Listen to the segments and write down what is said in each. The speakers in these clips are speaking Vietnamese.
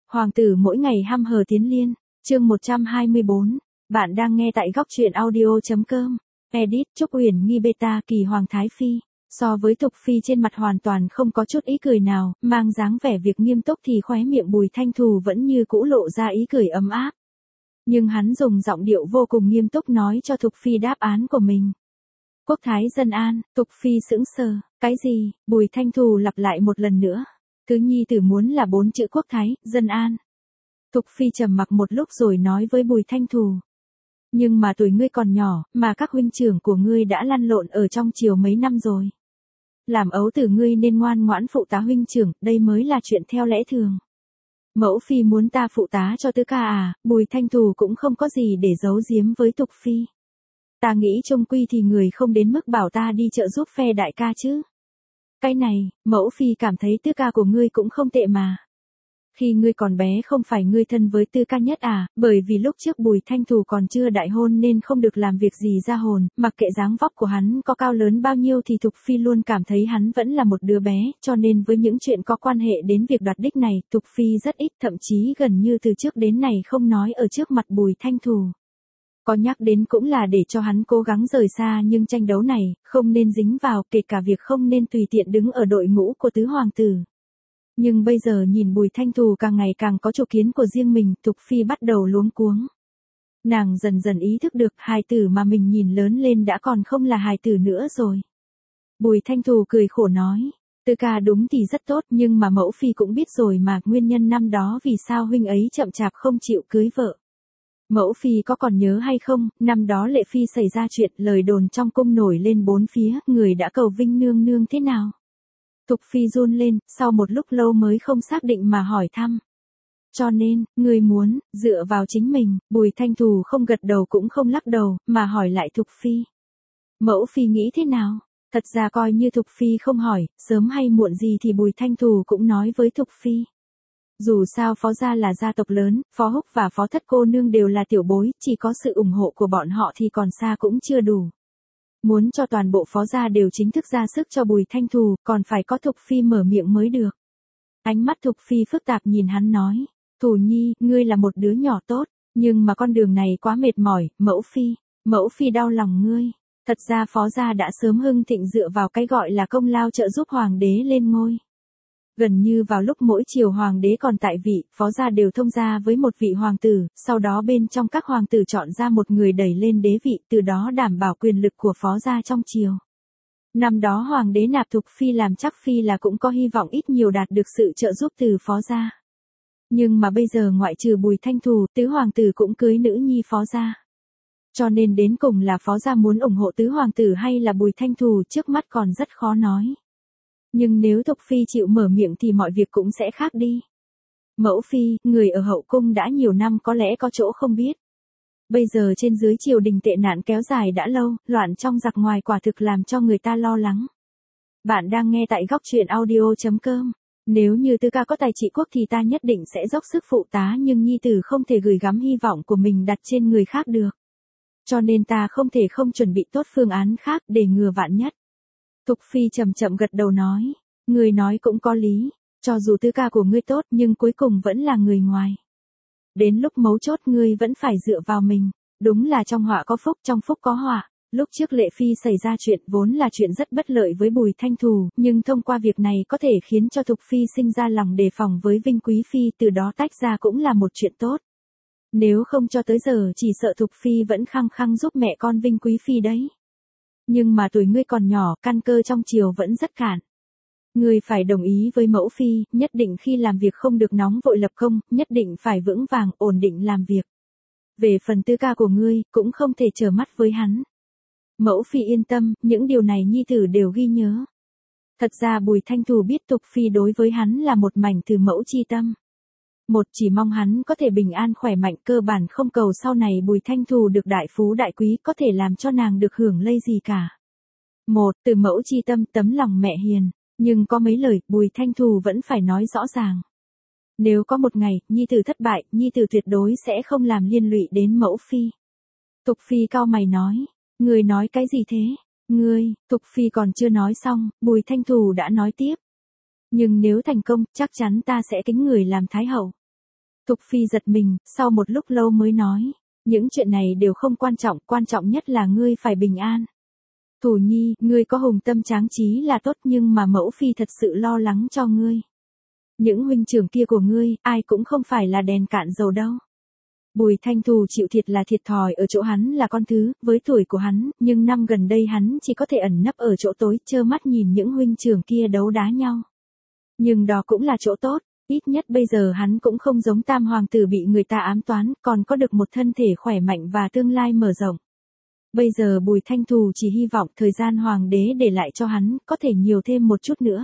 Hoàng tử mỗi ngày hăm hở tiến liên, chương 124, bạn đang nghe tại góc truyện audio.com, edit Trúc Uyển Nghi beta kỳ Hoàng Thái Phi, so với Thục Phi trên mặt hoàn toàn không có chút ý cười nào, mang dáng vẻ việc nghiêm túc thì khóe miệng Bùi Thanh Thù vẫn như cũ lộ ra ý cười ấm áp. Nhưng hắn dùng giọng điệu vô cùng nghiêm túc nói cho Thục Phi đáp án của mình. Quốc thái dân an, Thục Phi sững sờ, cái gì, Bùi Thanh Thù lặp lại một lần nữa. Cứ nhi tử muốn là 4 chữ quốc thái, dân an. Thục Phi trầm mặc một lúc rồi nói với Bùi Thanh Thù. Nhưng mà tuổi ngươi còn nhỏ, mà các huynh trưởng của ngươi đã lăn lộn ở trong triều mấy năm rồi. Làm ấu tử ngươi nên ngoan ngoãn phụ tá huynh trưởng, đây mới là chuyện theo lẽ thường. Mẫu Phi muốn ta phụ tá cho tứ ca à, Bùi Thanh Thù cũng không có gì để giấu giếm với Thục Phi. Ta nghĩ chung quy thì người không đến mức bảo ta đi trợ giúp phe đại ca chứ. Cái này, Mẫu Phi cảm thấy tứ ca của ngươi cũng không tệ mà. Khi ngươi còn bé không phải ngươi thân với tứ ca nhất à, bởi vì lúc trước Bùi Thanh Thù còn chưa đại hôn nên không được làm việc gì ra hồn, mặc kệ dáng vóc của hắn có cao lớn bao nhiêu thì Thục Phi luôn cảm thấy hắn vẫn là một đứa bé, cho nên với những chuyện có quan hệ đến việc đoạt đích này, Thục Phi rất ít, thậm chí gần như từ trước đến nay không nói ở trước mặt Bùi Thanh Thù. Có nhắc đến cũng là để cho hắn cố gắng rời xa, nhưng tranh đấu này, không nên dính vào, kể cả việc không nên tùy tiện đứng ở đội ngũ của tứ hoàng tử. Nhưng bây giờ nhìn Bùi Thanh Thù càng ngày càng có chủ kiến của riêng mình, Thục Phi bắt đầu luống cuống. Nàng dần dần ý thức được hài tử mà mình nhìn lớn lên đã còn không là hài tử nữa rồi. Bùi Thanh Thù cười khổ nói, tứ ca đúng thì rất tốt nhưng mà Mẫu Phi cũng biết rồi mà, nguyên nhân năm đó vì sao huynh ấy chậm chạp không chịu cưới vợ. Mẫu Phi có còn nhớ hay không, năm đó Lệ Phi xảy ra chuyện, lời đồn trong cung nổi lên bốn phía, người đã cầu Vinh nương nương thế nào? Thục Phi run lên, sau một lúc lâu mới không xác định mà hỏi thăm. Cho nên, người muốn, dựa vào chính mình, Bùi Thanh Thù không gật đầu cũng không lắc đầu, mà hỏi lại Thục Phi. Mẫu Phi nghĩ thế nào? Thật ra coi như Thục Phi không hỏi, sớm hay muộn gì thì Bùi Thanh Thù cũng nói với Thục Phi. Dù sao Phó gia là gia tộc lớn, Phó Húc và Phó Thất cô nương đều là tiểu bối, chỉ có sự ủng hộ của bọn họ thì còn xa cũng chưa đủ. Muốn cho toàn bộ Phó gia đều chính thức ra sức cho Bùi Thanh Thù, còn phải có Thục Phi mở miệng mới được. Ánh mắt Thục Phi phức tạp nhìn hắn nói, Thù Nhi, ngươi là một đứa nhỏ tốt, nhưng mà con đường này quá mệt mỏi, Mẫu Phi đau lòng ngươi. Thật ra Phó gia đã sớm hưng thịnh dựa vào cái gọi là công lao trợ giúp hoàng đế lên ngôi. Gần như vào lúc mỗi triều hoàng đế còn tại vị, Phó gia đều thông gia với một vị hoàng tử, sau đó bên trong các hoàng tử chọn ra một người đẩy lên đế vị, từ đó đảm bảo quyền lực của Phó gia trong triều. Năm đó hoàng đế nạp Thục Phi làm chắc phi là cũng có hy vọng ít nhiều đạt được sự trợ giúp từ Phó gia. Nhưng mà bây giờ ngoại trừ Bùi Thanh Thù, tứ hoàng tử cũng cưới nữ nhi Phó gia. Cho nên đến cùng là Phó gia muốn ủng hộ tứ hoàng tử hay là Bùi Thanh Thù, trước mắt còn rất khó nói. Nhưng nếu Thục Phi chịu mở miệng thì mọi việc cũng sẽ khác đi. Mẫu Phi, người ở hậu cung đã nhiều năm có lẽ có chỗ không biết. Bây giờ trên dưới triều đình tệ nạn kéo dài đã lâu, loạn trong giặc ngoài quả thực làm cho người ta lo lắng. Bạn đang nghe tại góc truyện audio.com. Nếu như tứ ca có tài trị quốc thì ta nhất định sẽ dốc sức phụ tá, nhưng nhi tử không thể gửi gắm hy vọng của mình đặt trên người khác được. Cho nên ta không thể không chuẩn bị tốt phương án khác để ngừa vạn nhất. Thục Phi chậm chậm gật đầu nói, người nói cũng có lý, cho dù tứ ca của ngươi tốt nhưng cuối cùng vẫn là người ngoài. Đến lúc mấu chốt ngươi vẫn phải dựa vào mình, đúng là trong họa có phúc, trong phúc có họa. Lúc trước Lệ Phi xảy ra chuyện vốn là chuyện rất bất lợi với Bùi Thanh Thù, nhưng thông qua việc này có thể khiến cho Thục Phi sinh ra lòng đề phòng với Vinh Quý Phi, từ đó tách ra cũng là một chuyện tốt. Nếu không cho tới giờ chỉ sợ Thục Phi vẫn khăng khăng giúp mẹ con Vinh Quý Phi đấy. Nhưng mà tuổi ngươi còn nhỏ, căn cơ trong triều vẫn rất cạn. Ngươi phải đồng ý với Mẫu Phi, nhất định khi làm việc không được nóng vội lập công, nhất định phải vững vàng, ổn định làm việc. Về phần tứ ca của ngươi, cũng không thể trở mắt với hắn. Mẫu Phi yên tâm, những điều này nhi tử đều ghi nhớ. Thật ra Bùi Thanh Thù biết Thục Phi đối với hắn là một mảnh từ mẫu chi tâm. Một chỉ mong hắn có thể bình an khỏe mạnh, cơ bản không cầu sau này Bùi Thanh Thù được đại phú đại quý, có thể làm cho nàng được hưởng lây gì cả. Một, từ mẫu chi tâm, tấm lòng mẹ hiền, nhưng có mấy lời Bùi Thanh Thù vẫn phải nói rõ ràng. Nếu có một ngày, nhi tử thất bại, nhi tử tuyệt đối sẽ không làm liên lụy đến Mẫu Phi. Thục Phi cau mày nói, người nói cái gì thế? Thục Phi còn chưa nói xong, Bùi Thanh Thù đã nói tiếp. Nhưng nếu thành công, chắc chắn ta sẽ kính người làm thái hậu. Thục Phi giật mình, sau một lúc lâu mới nói, những chuyện này đều không quan trọng nhất là ngươi phải bình an. Thủ nhi, ngươi có hùng tâm tráng trí là tốt nhưng mà mẫu phi thật sự lo lắng cho ngươi. Những huynh trưởng kia của ngươi, ai cũng không phải là đèn cạn dầu đâu. Bùi Thanh Thù chịu thiệt là thiệt thòi ở chỗ hắn là con thứ, với tuổi của hắn, nhưng năm gần đây hắn chỉ có thể ẩn nấp ở chỗ tối, trơ mắt nhìn những huynh trưởng kia đấu đá nhau. Nhưng đó cũng là chỗ tốt, ít nhất bây giờ hắn cũng không giống tam hoàng tử bị người ta ám toán, còn có được một thân thể khỏe mạnh và tương lai mở rộng. Bây giờ Bùi Thanh Thù chỉ hy vọng thời gian hoàng đế để lại cho hắn, có thể nhiều thêm một chút nữa.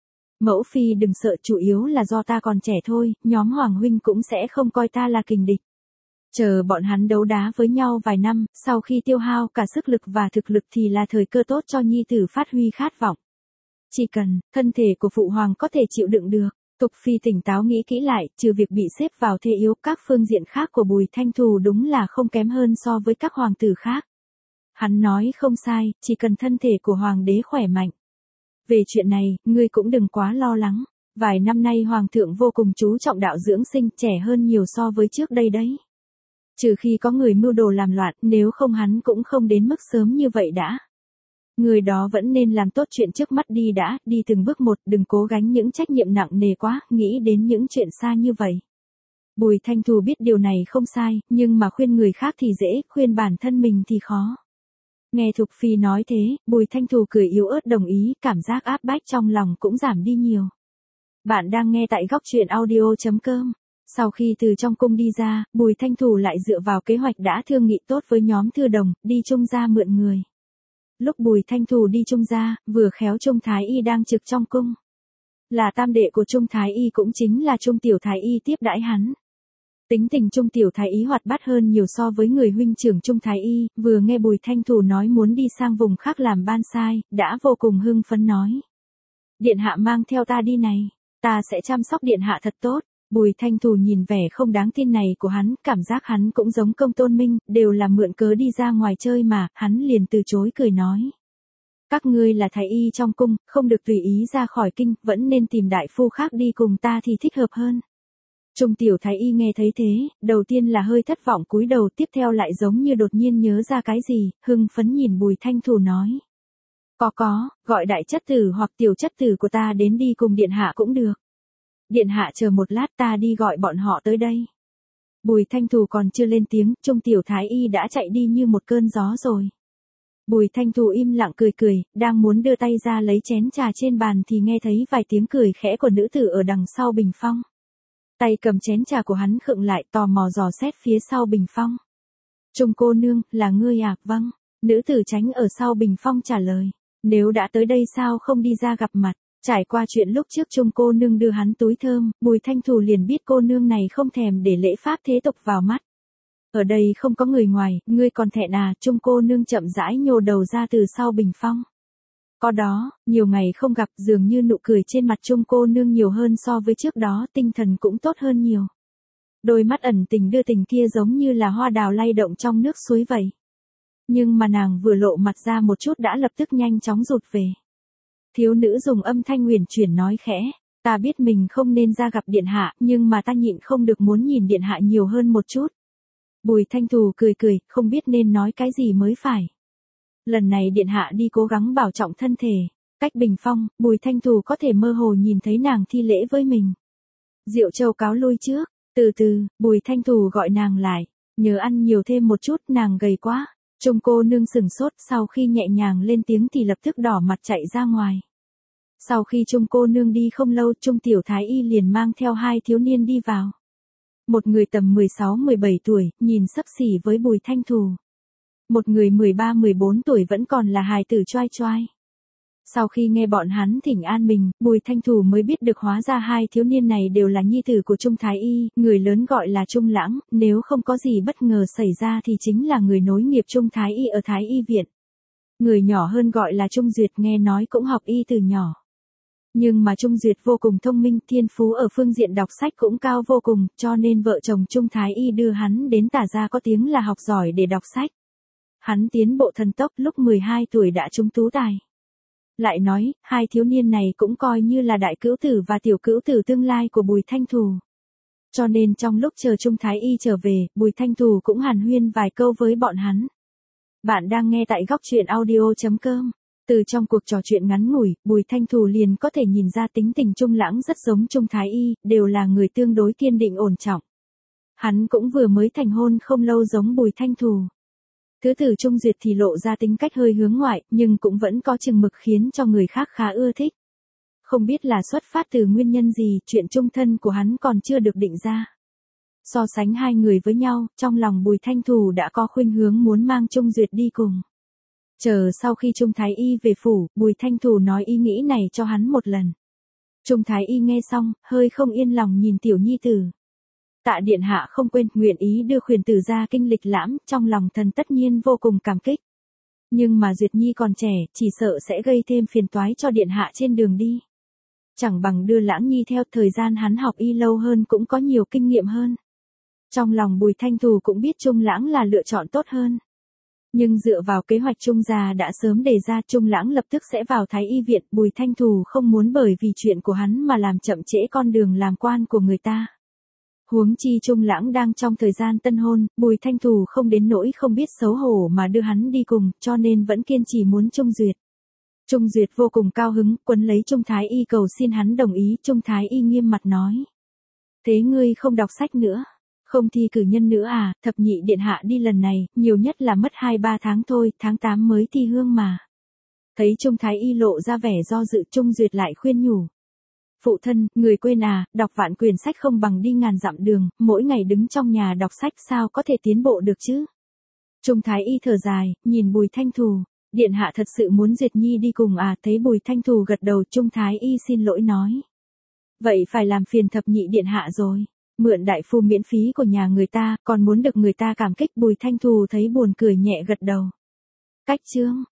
Mẫu phi đừng sợ, chủ yếu là do ta còn trẻ thôi, nhóm hoàng huynh cũng sẽ không coi ta là kình địch. Chờ bọn hắn đấu đá với nhau vài năm, sau khi tiêu hao cả sức lực và thực lực thì là thời cơ tốt cho nhi tử phát huy khát vọng. Chỉ cần, thân thể của phụ hoàng có thể chịu đựng được. Thục Phi tỉnh táo nghĩ kỹ lại, trừ việc bị xếp vào thế yếu, các phương diện khác của Bùi Thanh Thù đúng là không kém hơn so với các hoàng tử khác. Hắn nói không sai, chỉ cần thân thể của hoàng đế khỏe mạnh. Về chuyện này, ngươi cũng đừng quá lo lắng. Vài năm nay hoàng thượng vô cùng chú trọng đạo dưỡng sinh, trẻ hơn nhiều so với trước đây đấy. Trừ khi có người mưu đồ làm loạn, nếu không hắn cũng không đến mức sớm như vậy đã. Người đó vẫn nên làm tốt chuyện trước mắt đi đã, đi từng bước một, đừng cố gắng những trách nhiệm nặng nề quá, nghĩ đến những chuyện xa như vậy. Bùi Thanh Thù biết điều này không sai, nhưng mà khuyên người khác thì dễ, khuyên bản thân mình thì khó. Nghe Thục Phi nói thế, Bùi Thanh Thù cười yếu ớt đồng ý, cảm giác áp bách trong lòng cũng giảm đi nhiều. Bạn đang nghe tại góc truyện audio.com. Sau khi từ trong cung đi ra, Bùi Thanh Thù lại dựa vào kế hoạch đã thương nghị tốt với nhóm thư đồng, đi Trung gia mượn người. Lúc Bùi Thanh Thù đi Trung gia, vừa khéo Trung Thái Y đang trực trong cung. Là tam đệ của Trung Thái Y cũng chính là Trung Tiểu Thái Y tiếp đãi hắn. Tính tình Trung Tiểu Thái Y hoạt bát hơn nhiều so với người huynh trưởng Trung Thái Y, vừa nghe Bùi Thanh Thù nói muốn đi sang vùng khác làm ban sai, đã vô cùng hưng phấn nói. Điện hạ mang theo ta đi này, ta sẽ chăm sóc điện hạ thật tốt. Bùi Thanh Thù nhìn vẻ không đáng tin này của hắn, cảm giác hắn cũng giống Công Tôn Minh, đều là mượn cớ đi ra ngoài chơi mà, hắn liền từ chối cười nói. Các ngươi là thái y trong cung, không được tùy ý ra khỏi kinh, vẫn nên tìm đại phu khác đi cùng ta thì thích hợp hơn. Trung Tiểu Thái Y nghe thấy thế, đầu tiên là hơi thất vọng cúi đầu, tiếp theo lại giống như đột nhiên nhớ ra cái gì, hưng phấn nhìn Bùi Thanh Thù nói. Có, gọi đại chất tử hoặc tiểu chất tử của ta đến đi cùng điện hạ cũng được. Điện hạ chờ một lát, ta đi gọi bọn họ tới đây. Bùi Thanh Thù còn chưa lên tiếng, Trung Tiểu Thái Y đã chạy đi như một cơn gió rồi. Bùi Thanh Thù im lặng cười, đang muốn đưa tay ra lấy chén trà trên bàn thì nghe thấy vài tiếng cười khẽ của nữ tử ở đằng sau bình phong. Tay cầm chén trà của hắn khựng lại, tò mò dò xét phía sau bình phong. Trung cô nương, là ngươi à? Vâng. Nữ tử tránh ở sau bình phong trả lời. Nếu đã tới đây sao không đi ra gặp mặt? Trải qua chuyện lúc trước Trung cô nương đưa hắn túi thơm, Bùi Thanh Thù liền biết cô nương này không thèm để lễ pháp thế tục vào mắt. Ở đây không có người ngoài, ngươi còn thẹn à? Trung cô nương chậm rãi nhô đầu ra từ sau bình phong. Có đó, nhiều ngày không gặp, dường như nụ cười trên mặt Trung cô nương nhiều hơn so với trước đó, tinh thần cũng tốt hơn nhiều. Đôi mắt ẩn tình đưa tình kia giống như là hoa đào lay động trong nước suối vậy. Nhưng mà nàng vừa lộ mặt ra một chút đã lập tức nhanh chóng rụt về. Thiếu nữ dùng âm thanh huyền chuyển nói khẽ, ta biết mình không nên ra gặp điện hạ, nhưng mà ta nhịn không được muốn nhìn điện hạ nhiều hơn một chút. Bùi Thanh Thù cười, không biết nên nói cái gì mới phải. Lần này điện hạ đi cố gắng bảo trọng thân thể. Cách bình phong, Bùi Thanh Thù có thể mơ hồ nhìn thấy nàng thi lễ với mình. Diệu Châu cáo lui trước, từ từ, Bùi Thanh Thù gọi nàng lại, nhớ ăn nhiều thêm một chút, nàng gầy quá. Trung cô nương sừng sốt, sau khi nhẹ nhàng lên tiếng thì lập tức đỏ mặt chạy ra ngoài. Sau khi Trung cô nương đi không lâu, Trung Tiểu Thái Y liền mang theo hai thiếu niên đi vào. Một người tầm 16-17 tuổi, nhìn xấp xỉ với Bùi Thanh Thù. Một người 13-14 tuổi vẫn còn là hài tử choai choai. Sau khi nghe bọn hắn thỉnh an mình, Bùi Thanh Thù mới biết được hóa ra hai thiếu niên này đều là nhi tử của Trung Thái Y, người lớn gọi là Trung Lãng, nếu không có gì bất ngờ xảy ra thì chính là người nối nghiệp Trung Thái Y ở Thái Y Viện. Người nhỏ hơn gọi là Trung Duyệt, nghe nói cũng học y từ nhỏ. Nhưng mà Trung Duyệt vô cùng thông minh, thiên phú ở phương diện đọc sách cũng cao vô cùng, cho nên vợ chồng Trung Thái Y đưa hắn đến Tả gia có tiếng là học giỏi để đọc sách. Hắn tiến bộ thần tốc, lúc 12 tuổi đã trúng tú tài. Lại nói, hai thiếu niên này cũng coi như là đại cữu tử và tiểu cữu tử tương lai của Bùi Thanh Thù. Cho nên trong lúc chờ Trung Thái Y trở về, Bùi Thanh Thù cũng hàn huyên vài câu với bọn hắn. Bạn đang nghe tại góc truyện audio.com. Từ trong cuộc trò chuyện ngắn ngủi, Bùi Thanh Thù liền có thể nhìn ra tính tình Trung Lãng rất giống Trung Thái Y, đều là người tương đối kiên định ổn trọng. Hắn cũng vừa mới thành hôn không lâu giống Bùi Thanh Thù. Thứ tử Trung Duyệt thì lộ ra tính cách hơi hướng ngoại, nhưng cũng vẫn có chừng mực khiến cho người khác khá ưa thích. Không biết là xuất phát từ nguyên nhân gì, chuyện chung thân của hắn còn chưa được định ra. So sánh hai người với nhau, trong lòng Bùi Thanh Thù đã có khuynh hướng muốn mang Trung Duyệt đi cùng. Chờ sau khi Trung Thái Y về phủ, Bùi Thanh Thù nói ý nghĩ này cho hắn một lần. Trung Thái Y nghe xong, hơi không yên lòng nhìn tiểu nhi tử. Tạ điện hạ không quên, nguyện ý đưa khuyển tử ra kinh lịch lãm, trong lòng thần tất nhiên vô cùng cảm kích. Nhưng mà Duyệt Nhi còn trẻ, chỉ sợ sẽ gây thêm phiền toái cho điện hạ trên đường đi. Chẳng bằng đưa Lãng Nhi theo, thời gian hắn học y lâu hơn cũng có nhiều kinh nghiệm hơn. Trong lòng Bùi Thanh Thù cũng biết Trung Lãng là lựa chọn tốt hơn. Nhưng dựa vào kế hoạch Trung gia đã sớm đề ra, Trung Lãng lập tức sẽ vào Thái Y viện, Bùi Thanh Thù không muốn bởi vì chuyện của hắn mà làm chậm trễ con đường làm quan của người ta. Huống chi Trung Lãng đang trong thời gian tân hôn, Bùi Thanh Thù không đến nỗi không biết xấu hổ mà đưa hắn đi cùng, cho nên vẫn kiên trì muốn Trung Duyệt. Trung Duyệt vô cùng cao hứng, quấn lấy Trung Thái Y cầu xin hắn đồng ý, Trung Thái Y nghiêm mặt nói. Thế ngươi không đọc sách nữa, không thi cử nhân nữa à, thập nhị điện hạ đi lần này, nhiều nhất là mất 2-3 tháng thôi, tháng 8 mới thi hương mà. Thấy Trung Thái Y lộ ra vẻ do dự, Trung Duyệt lại khuyên nhủ. Phụ thân, người quên à, đọc vạn quyển sách không bằng đi ngàn dặm đường, mỗi ngày đứng trong nhà đọc sách sao có thể tiến bộ được chứ. Trung Thái Y thở dài, nhìn Bùi Thanh Thù, điện hạ thật sự muốn Duyệt Nhi đi cùng à, thấy Bùi Thanh Thù gật đầu, Trung Thái Y xin lỗi nói. Vậy phải làm phiền thập nhị điện hạ rồi, mượn đại phu miễn phí của nhà người ta, còn muốn được người ta cảm kích. Bùi Thanh Thù thấy buồn cười nhẹ gật đầu. Cách chương.